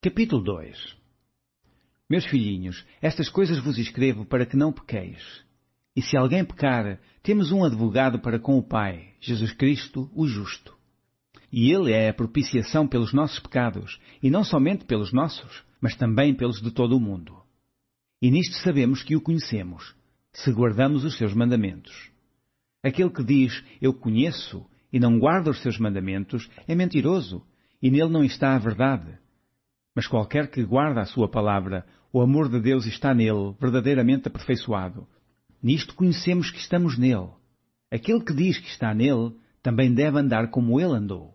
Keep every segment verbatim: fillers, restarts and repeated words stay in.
Capítulo dois. Meus filhinhos, estas coisas vos escrevo para que não pequeis. E se alguém pecar, temos um advogado para com o Pai, Jesus Cristo, o justo. E Ele é a propiciação pelos nossos pecados, e não somente pelos nossos, mas também pelos de todo o mundo. E nisto sabemos que o conhecemos, se guardamos os seus mandamentos. Aquele que diz, eu conheço, e não guarda os seus mandamentos, é mentiroso, e nele não está a verdade. Mas qualquer que guarda a sua palavra, o amor de Deus está nele, verdadeiramente aperfeiçoado. Nisto conhecemos que estamos nele. Aquele que diz que está nele, também deve andar como ele andou.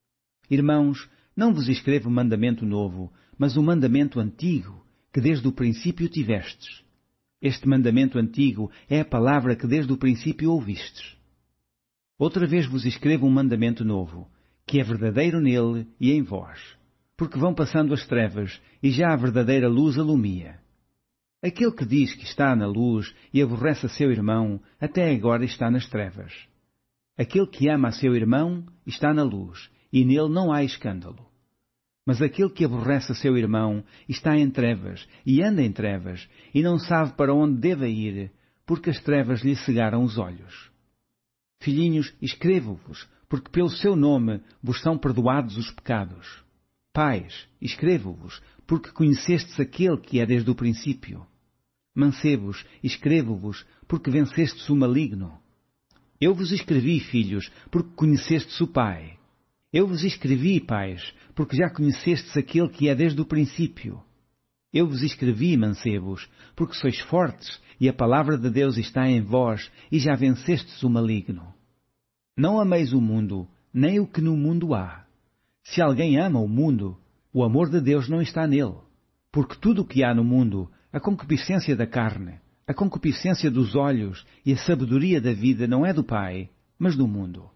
Irmãos, não vos escrevo mandamento novo, mas o mandamento antigo, que desde o princípio tivestes. Este mandamento antigo é a palavra que desde o princípio ouvistes. Outra vez vos escrevo um mandamento novo, que é verdadeiro nele e em vós, porque vão passando as trevas e já a verdadeira luz alumia. Aquele que diz que está na luz e aborrece a seu irmão, até agora está nas trevas. Aquele que ama a seu irmão está na luz, e nele não há escândalo. Mas aquele que aborrece a seu irmão está em trevas, e anda em trevas, e não sabe para onde deve ir, porque as trevas lhe cegaram os olhos. Filhinhos, escrevo-vos, porque pelo seu nome vos são perdoados os pecados. Pais, escrevo-vos, porque conhecestes aquele que é desde o princípio. Mancebos, escrevo-vos, porque vencestes o maligno. Eu vos escrevi, filhos, porque conhecestes o Pai. Eu vos escrevi, pais, porque já conhecestes aquele que é desde o princípio. Eu vos escrevi, mancebos, porque sois fortes, e a palavra de Deus está em vós, e já vencestes o maligno. Não ameis o mundo, nem o que no mundo há. Se alguém ama o mundo, o amor de Deus não está nele. Porque tudo o que há no mundo, a concupiscência da carne, a concupiscência dos olhos e a sabedoria da vida não é do Pai, mas do mundo.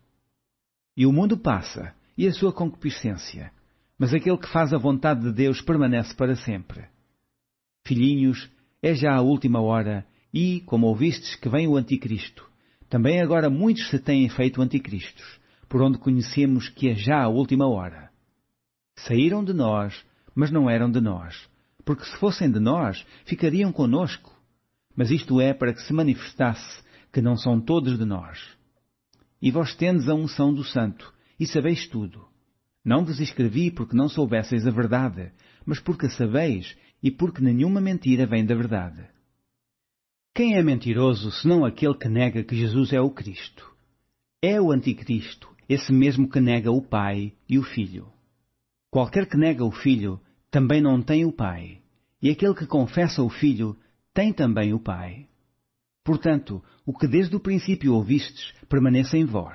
E o mundo passa, e a sua concupiscência, mas aquele que faz a vontade de Deus permanece para sempre. Filhinhos, é já a última hora, e, como ouvistes que vem o Anticristo, também agora muitos se têm feito anticristos, por onde conhecemos que é já a última hora. Saíram de nós, mas não eram de nós, porque se fossem de nós, ficariam conosco. Mas isto é para que se manifestasse que não são todos de nós. E vós tendes a unção do Santo, e sabeis tudo. Não vos escrevi porque não soubesseis a verdade, mas porque a sabeis, e porque nenhuma mentira vem da verdade. Quem é mentiroso, senão aquele que nega que Jesus é o Cristo? É o Anticristo, esse mesmo que nega o Pai e o Filho. Qualquer que nega o Filho, também não tem o Pai, e aquele que confessa o Filho, tem também o Pai. Portanto, o que desde o princípio ouvistes, permaneça em vós.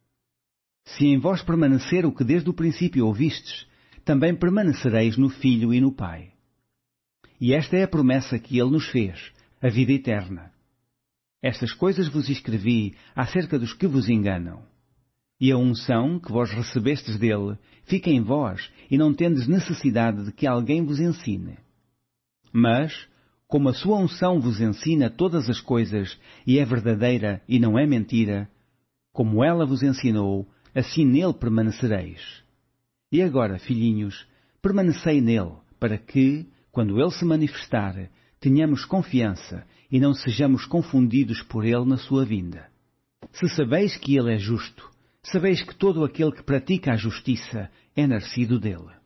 Se em vós permanecer o que desde o princípio ouvistes, também permanecereis no Filho e no Pai. E esta é a promessa que Ele nos fez, a vida eterna. Estas coisas vos escrevi acerca dos que vos enganam. E a unção que vós recebestes dele fica em vós, e não tendes necessidade de que alguém vos ensine. Mas, como a sua unção vos ensina todas as coisas, e é verdadeira e não é mentira, como ela vos ensinou, assim nele permanecereis. E agora, filhinhos, permanecei nele, para que, quando ele se manifestar, tenhamos confiança e não sejamos confundidos por ele na sua vinda. Se sabeis que ele é justo, sabeis que todo aquele que pratica a justiça é nascido dele.